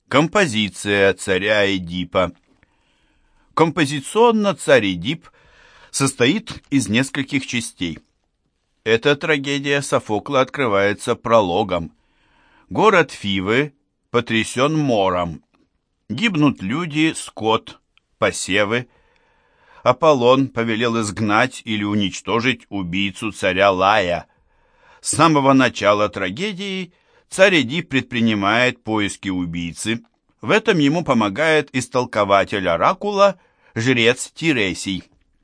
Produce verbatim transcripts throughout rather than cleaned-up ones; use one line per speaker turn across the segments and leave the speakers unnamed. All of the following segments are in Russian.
Композиция царя Эдипа. Композиционно царь Эдип состоит из нескольких частей. Эта трагедия Софокла открывается прологом. Город Фивы потрясен мором. Гибнут люди, скот, посевы. Аполлон повелел изгнать или уничтожить убийцу царя Лая. С самого начала трагедии царь Эдип предпринимает поиски убийцы. В этом ему помогает истолкователь оракула, жрец Тиресий.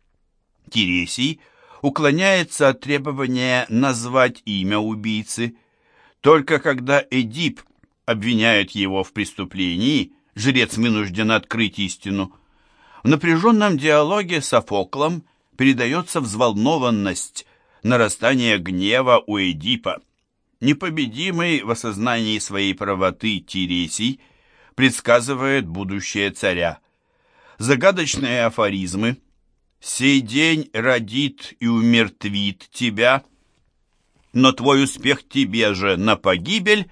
Тиресий уклоняется от требования назвать имя убийцы. Только когда Эдип обвиняет его в преступлении, жрец вынужден открыть истину. В напряженном диалоге с Софоклом передается взволнованность, нарастание гнева у Эдипа. Непобедимый в осознании своей правоты Тиресий предсказывает будущее царя. Загадочные афоризмы «Сей день родит и умертвит тебя, но твой успех тебе же на погибель»,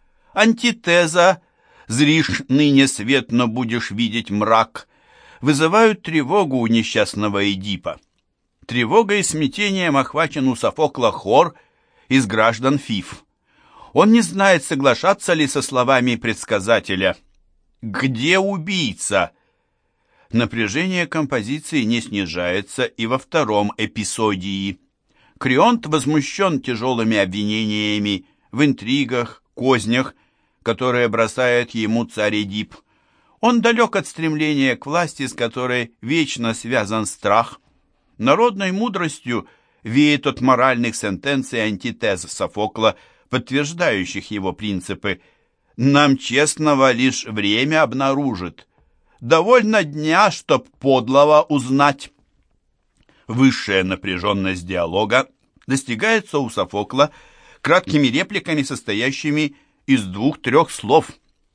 антитеза «Зришь ныне свет, но будешь видеть мрак» вызывают тревогу у несчастного Эдипа. Тревогой и смятением охвачен у Софокла хор из граждан Фив. Он не знает, соглашаться ли со словами предсказателя «Где убийца?». Напряжение композиции не снижается и во втором эпизодии. Крионт возмущен тяжелыми обвинениями в интригах, кознях, которые бросает ему царь Эдип. Он далек от стремления к власти, с которой вечно связан страх. Народной мудростью веет от моральных сентенций антитез Софокла, подтверждающих его принципы. «Нам честного лишь время обнаружит. Довольно дня, чтоб подлого узнать». Высшая напряженность диалога достигается у Софокла краткими репликами, состоящими из двух-трех слов.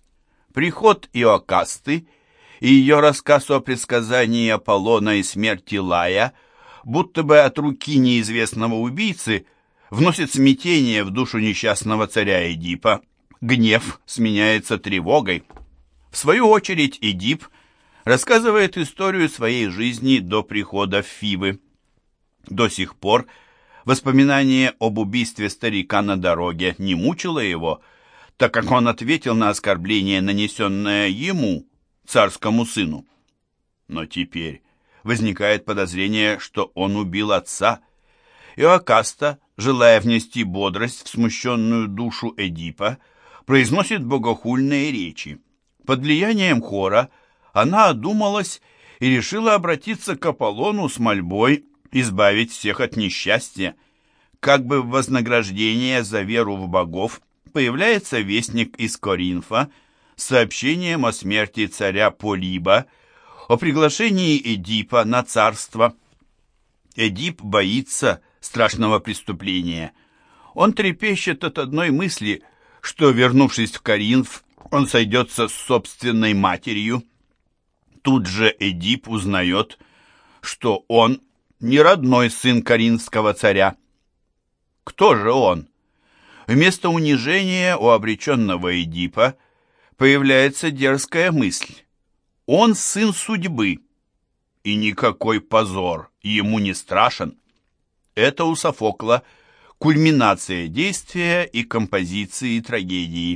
Приход Иокасты и ее рассказ о предсказании Аполлона и смерти Лая, будто бы от руки неизвестного убийцы, вносит смятение в душу несчастного царя Эдипа. Гнев сменяется тревогой. В свою очередь Эдип рассказывает историю своей жизни до прихода в Фивы. До сих пор воспоминание об убийстве старика на дороге не мучило его, так как он ответил на оскорбление, нанесенное ему, царскому сыну. Но теперь возникает подозрение, что он убил отца. Иокаста, желая внести бодрость в смущенную душу Эдипа, произносит богохульные речи. Под влиянием хора она одумалась и решила обратиться к Аполлону с мольбой избавить всех от несчастья. Как бы в вознаграждение за веру в богов появляется вестник из Коринфа с сообщением о смерти царя Полиба, о приглашении Эдипа на царство. Эдип боится страшного преступления. Он трепещет от одной мысли, что, вернувшись в Коринф, он сойдется с собственной матерью. Тут же Эдип узнает, что он не родной сын коринфского царя. Кто же он? Вместо унижения у обреченного Эдипа появляется дерзкая мысль. Он сын судьбы, и никакой позор ему не страшен. Это у Софокла кульминация действия и композиции трагедии.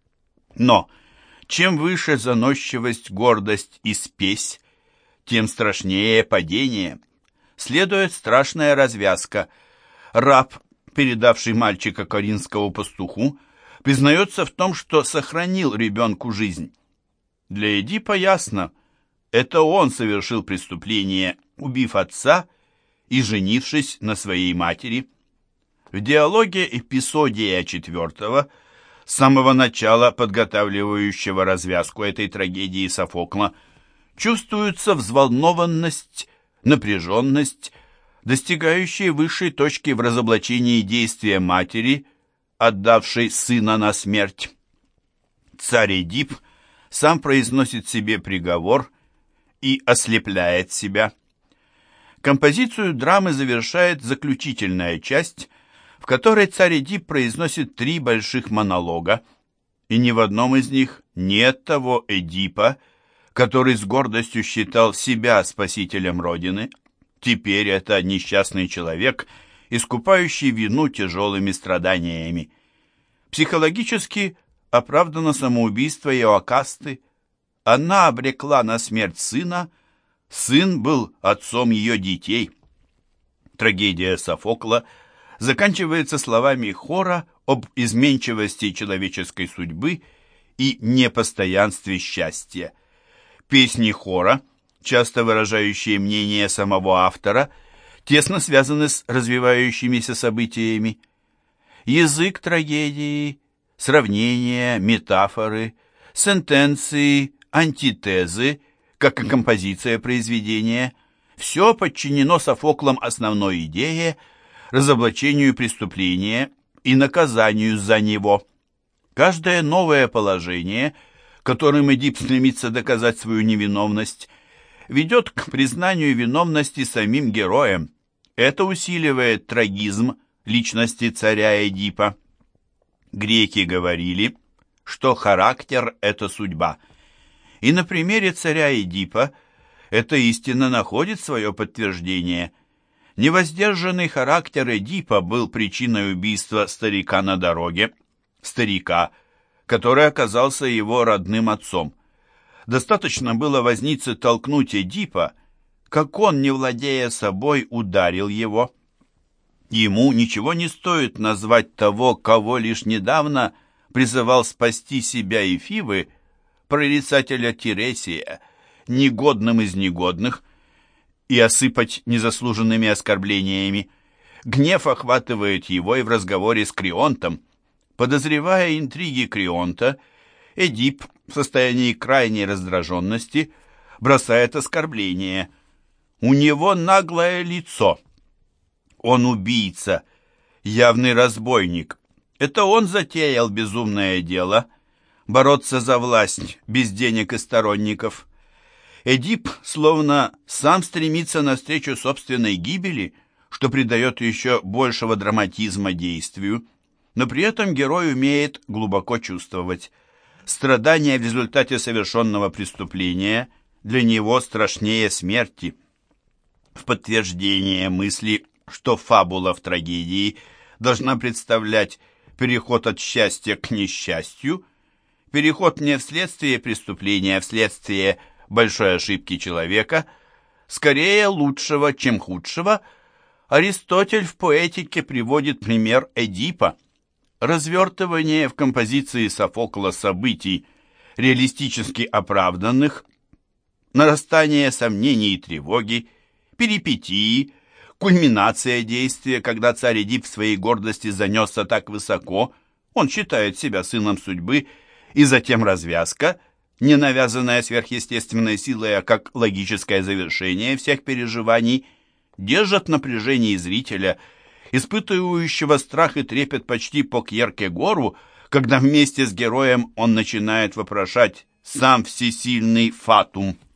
Но чем выше заносчивость, гордость и спесь, тем страшнее падение. Следует страшная развязка. Раб, передавший мальчика коринфскому пастуху, признается в том, что сохранил ребенку жизнь. Для Эдипа ясно, это он совершил преступление, убив отца и женившись на своей матери. В диалоге эпизодия четвертого, с самого начала подготавливающего развязку этой трагедии Софокла, чувствуется взволнованность, напряженность, достигающие высшей точки в разоблачении действия матери, отдавшей сына на смерть. Царь Эдип сам произносит себе приговор и ослепляет себя. Композицию драмы завершает заключительная часть, в которой царь Эдип произносит три больших монолога, и ни в одном из них Нет того Эдипа, который с гордостью считал себя спасителем Родины. Теперь это несчастный человек, искупающий вину тяжелыми страданиями. Психологически оправдано самоубийство Иоакасты. Она обрекла на смерть сына, сын был отцом ее детей. Трагедия Софокла заканчивается словами хора об изменчивости человеческой судьбы и непостоянстве счастья. Песни хора, часто выражающие мнение самого автора, тесно связаны с развивающимися событиями. Язык трагедии, сравнения, метафоры, сентенции, антитезы, как и композиция произведения – все подчинено Софоклом основной идее, разоблачению преступления и наказанию за него. Каждое новое положение, которым Эдип стремится доказать свою невиновность, ведет к признанию виновности самим героем. Это усиливает трагизм личности царя Эдипа. Греки говорили, что характер – это судьба. И на примере царя Эдипа эта истина находит свое подтверждение. Невоздержанный характер Эдипа был причиной убийства старика на дороге, старика, который оказался его родным отцом. Достаточно было вознице толкнуть Эдипа, как он, не владея собой, ударил его. Ему ничего не стоит назвать того, кого лишь недавно призывал спасти себя и Фивы, прорицателя Тиресия, негодным из негодных, и осыпать незаслуженными оскорблениями. Гнев охватывает его и в разговоре с Крионтом. Подозревая интриги Крионта, Эдип в состоянии крайней раздраженности бросает оскорбление. У него наглое лицо. Он убийца, явный разбойник. Это он затеял безумное дело — бороться за власть без денег и сторонников. Эдип словно сам стремится навстречу собственной гибели, что придает еще большего драматизма действию, но при этом герой умеет глубоко чувствовать. Страдания в результате совершенного преступления для него страшнее смерти. В подтверждение мысли, что фабула в трагедии должна представлять переход от счастья к несчастью, переход не вследствие преступления, а вследствие большой ошибки человека, скорее лучшего, чем худшего, Аристотель в поэтике приводит пример Эдипа. Развертывание в композиции Софокла событий, реалистически оправданных, нарастание сомнений и тревоги, перипетии, кульминация действия, когда царь Эдип в своей гордости занесся так высоко, он считает себя сыном судьбы, и затем развязка, не навязанная сверхъестественной силой, а как логическое завершение всех переживаний, держат напряжение зрителя, испытывающего страх и трепет почти по Кьеркегору, когда вместе с героем он начинает вопрошать «сам всесильный фатум».